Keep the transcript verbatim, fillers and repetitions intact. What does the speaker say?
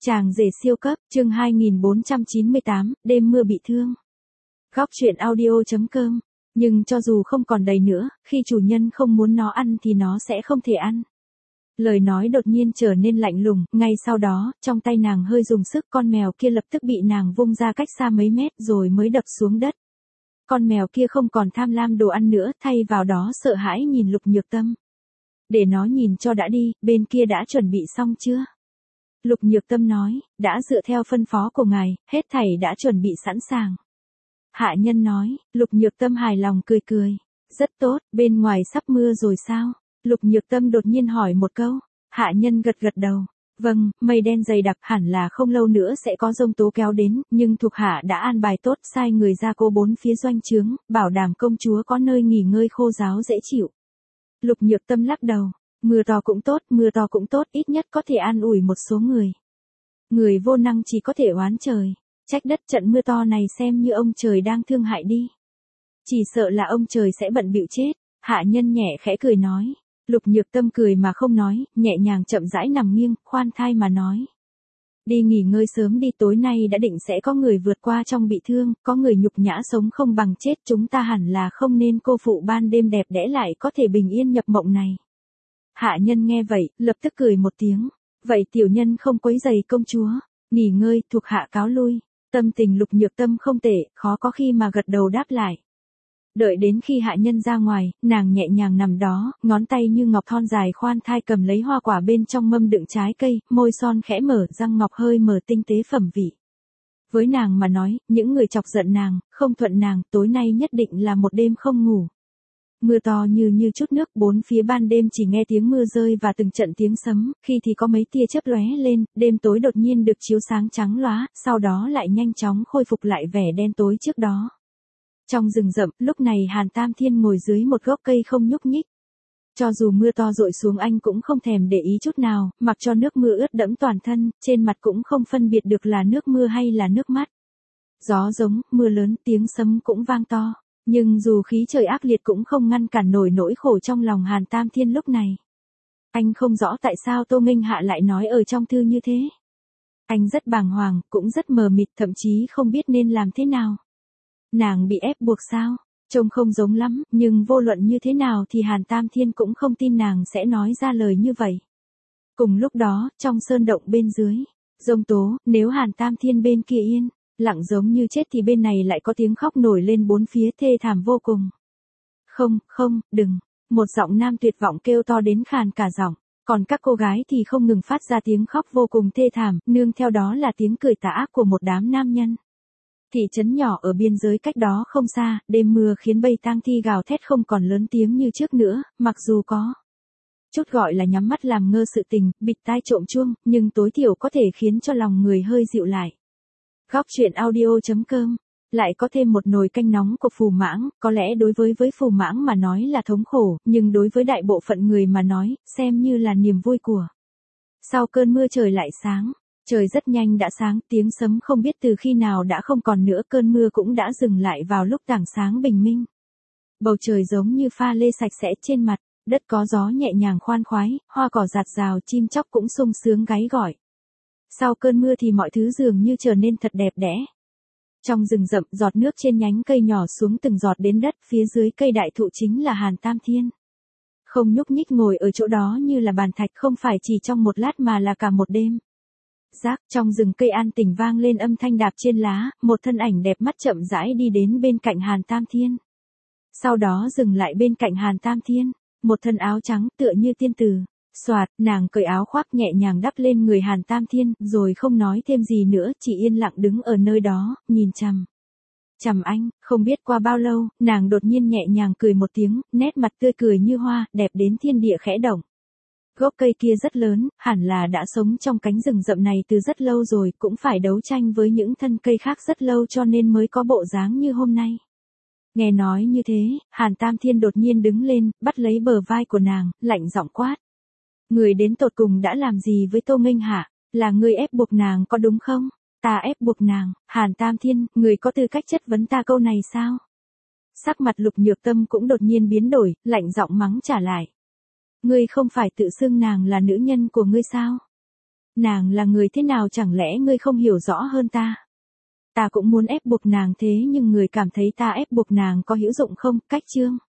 Chàng rể siêu cấp, chương hai nghìn bốn trăm chín mươi tám, đêm mưa bị thương. Góc truyện audio chấm com. Nhưng cho dù không còn đầy nữa, khi chủ nhân không muốn nó ăn thì nó sẽ không thể ăn. Lời nói đột nhiên trở nên lạnh lùng, ngay sau đó, trong tay nàng hơi dùng sức, con mèo kia lập tức bị nàng vung ra cách xa mấy mét rồi mới đập xuống đất. Con mèo kia không còn tham lam đồ ăn nữa, thay vào đó sợ hãi nhìn Lục Nhược Tâm. Để nó nhìn cho đã đi, bên kia đã chuẩn bị xong chưa? Lục Nhược Tâm nói, đã dựa theo phân phó của ngài, hết thảy đã chuẩn bị sẵn sàng. Hạ nhân nói, Lục Nhược Tâm hài lòng cười cười. Rất tốt, bên ngoài sắp mưa rồi sao? Lục Nhược Tâm đột nhiên hỏi một câu. Hạ nhân gật gật đầu. Vâng, mây đen dày đặc hẳn là không lâu nữa sẽ có giông tố kéo đến, nhưng thuộc hạ đã an bài tốt sai người ra cố bốn phía doanh trướng, bảo đảm công chúa có nơi nghỉ ngơi khô ráo dễ chịu. Lục Nhược Tâm lắc đầu. Mưa to cũng tốt, mưa to cũng tốt, ít nhất có thể an ủi một số người. Người vô năng chỉ có thể oán trời, trách đất, trận mưa to này xem như ông trời đang thương hại đi. Chỉ sợ là ông trời sẽ bận bịu chết. Hạ nhân nhẹ khẽ cười nói. Lục Nhược Tâm cười mà không nói, nhẹ nhàng chậm rãi nằm nghiêng, khoan thai mà nói. Đi nghỉ ngơi sớm đi, tối nay đã định sẽ có người vượt qua trong bị thương, có người nhục nhã sống không bằng chết, chúng ta hẳn là không nên cô phụ ban đêm đẹp đẽ lại có thể bình yên nhập mộng này. Hạ nhân nghe vậy, lập tức cười một tiếng. Vậy tiểu nhân không quấy rầy công chúa. Nghỉ ngơi, thuộc hạ cáo lui. Tâm tình Lục Nhược Tâm không tệ, khó có khi mà gật đầu đáp lại. Đợi đến khi hạ nhân ra ngoài, nàng nhẹ nhàng nằm đó, ngón tay như ngọc thon dài khoan thai cầm lấy hoa quả bên trong mâm đựng trái cây, môi son khẽ mở, răng ngọc hơi mở tinh tế phẩm vị. Với nàng mà nói, những người chọc giận nàng, không thuận nàng, tối nay nhất định là một đêm không ngủ. Mưa to như như chút nước, bốn phía ban đêm chỉ nghe tiếng mưa rơi và từng trận tiếng sấm, khi thì có mấy tia chớp lóe lên, đêm tối đột nhiên được chiếu sáng trắng lóa, sau đó lại nhanh chóng khôi phục lại vẻ đen tối trước đó. Trong rừng rậm, lúc này Hàn Tam Thiên ngồi dưới một gốc cây không nhúc nhích. Cho dù mưa to dội xuống anh cũng không thèm để ý chút nào, mặc cho nước mưa ướt đẫm toàn thân, trên mặt cũng không phân biệt được là nước mưa hay là nước mắt. Gió giống, mưa lớn, tiếng sấm cũng vang to. Nhưng dù khí trời ác liệt cũng không ngăn cản nổi nỗi khổ trong lòng Hàn Tam Thiên lúc này. Anh không rõ tại sao Tô Nghênh Hạ lại nói ở trong thư như thế. Anh rất bàng hoàng, cũng rất mờ mịt, thậm chí không biết nên làm thế nào. Nàng bị ép buộc sao? Trông không giống lắm, nhưng vô luận như thế nào thì Hàn Tam Thiên cũng không tin nàng sẽ nói ra lời như vậy. Cùng lúc đó, trong sơn động bên dưới, giông tố, nếu Hàn Tam Thiên bên kia yên lặng giống như chết thì bên này lại có tiếng khóc nổi lên bốn phía thê thảm vô cùng. Không, không, đừng. Một giọng nam tuyệt vọng kêu to đến khàn cả giọng. Còn các cô gái thì không ngừng phát ra tiếng khóc vô cùng thê thảm, nương theo đó là tiếng cười tà ác của một đám nam nhân. Thị trấn nhỏ ở biên giới cách đó không xa, đêm mưa khiến bầy tang thi gào thét không còn lớn tiếng như trước nữa, mặc dù có chút gọi là nhắm mắt làm ngơ sự tình, bịt tai trộm chuông, nhưng tối thiểu có thể khiến cho lòng người hơi dịu lại. Góc truyện audio chấm com. Lại có thêm một nồi canh nóng của Phù Mãng, có lẽ đối với với Phù Mãng mà nói là thống khổ, nhưng đối với đại bộ phận người mà nói, xem như là niềm vui của. Sau cơn mưa trời lại sáng, trời rất nhanh đã sáng, tiếng sấm không biết từ khi nào đã không còn nữa, cơn mưa cũng đã dừng lại vào lúc tảng sáng bình minh. Bầu trời giống như pha lê sạch sẽ trên mặt, đất có gió nhẹ nhàng khoan khoái, hoa cỏ rạt rào, chim chóc cũng sung sướng gáy gọi. Sau cơn mưa thì mọi thứ dường như trở nên thật đẹp đẽ. Trong rừng rậm, giọt nước trên nhánh cây nhỏ xuống từng giọt đến đất, phía dưới cây đại thụ chính là Hàn Tam Thiên. Không nhúc nhích ngồi ở chỗ đó như là bàn thạch, không phải chỉ trong một lát mà là cả một đêm. Rác, trong rừng cây an tĩnh vang lên âm thanh đạp trên lá, một thân ảnh đẹp mắt chậm rãi đi đến bên cạnh Hàn Tam Thiên. Sau đó dừng lại bên cạnh Hàn Tam Thiên, một thân áo trắng tựa như tiên tử. Soạt, nàng cởi áo khoác nhẹ nhàng đắp lên người Hàn Tam Thiên, rồi không nói thêm gì nữa, chỉ yên lặng đứng ở nơi đó, nhìn chằm. Chằm anh, không biết qua bao lâu, nàng đột nhiên nhẹ nhàng cười một tiếng, nét mặt tươi cười như hoa, đẹp đến thiên địa khẽ động. Gốc cây kia rất lớn, hẳn là đã sống trong cánh rừng rậm này từ rất lâu rồi, cũng phải đấu tranh với những thân cây khác rất lâu cho nên mới có bộ dáng như hôm nay. Nghe nói như thế, Hàn Tam Thiên đột nhiên đứng lên, bắt lấy bờ vai của nàng, lạnh giọng quát. Người đến tột cùng đã làm gì với Tô Nghênh Hạ? Là ngươi ép buộc nàng có đúng không? Ta ép buộc nàng. Hàn Tam Thiên, người có tư cách chất vấn ta câu này sao? Sắc mặt Lục Nhược Tâm cũng đột nhiên biến đổi, lạnh giọng mắng trả lại. Ngươi không phải tự xưng nàng là nữ nhân của ngươi sao? Nàng là người thế nào chẳng lẽ ngươi không hiểu rõ hơn ta? Ta cũng muốn ép buộc nàng thế nhưng người cảm thấy ta ép buộc nàng có hữu dụng không? Cách chương.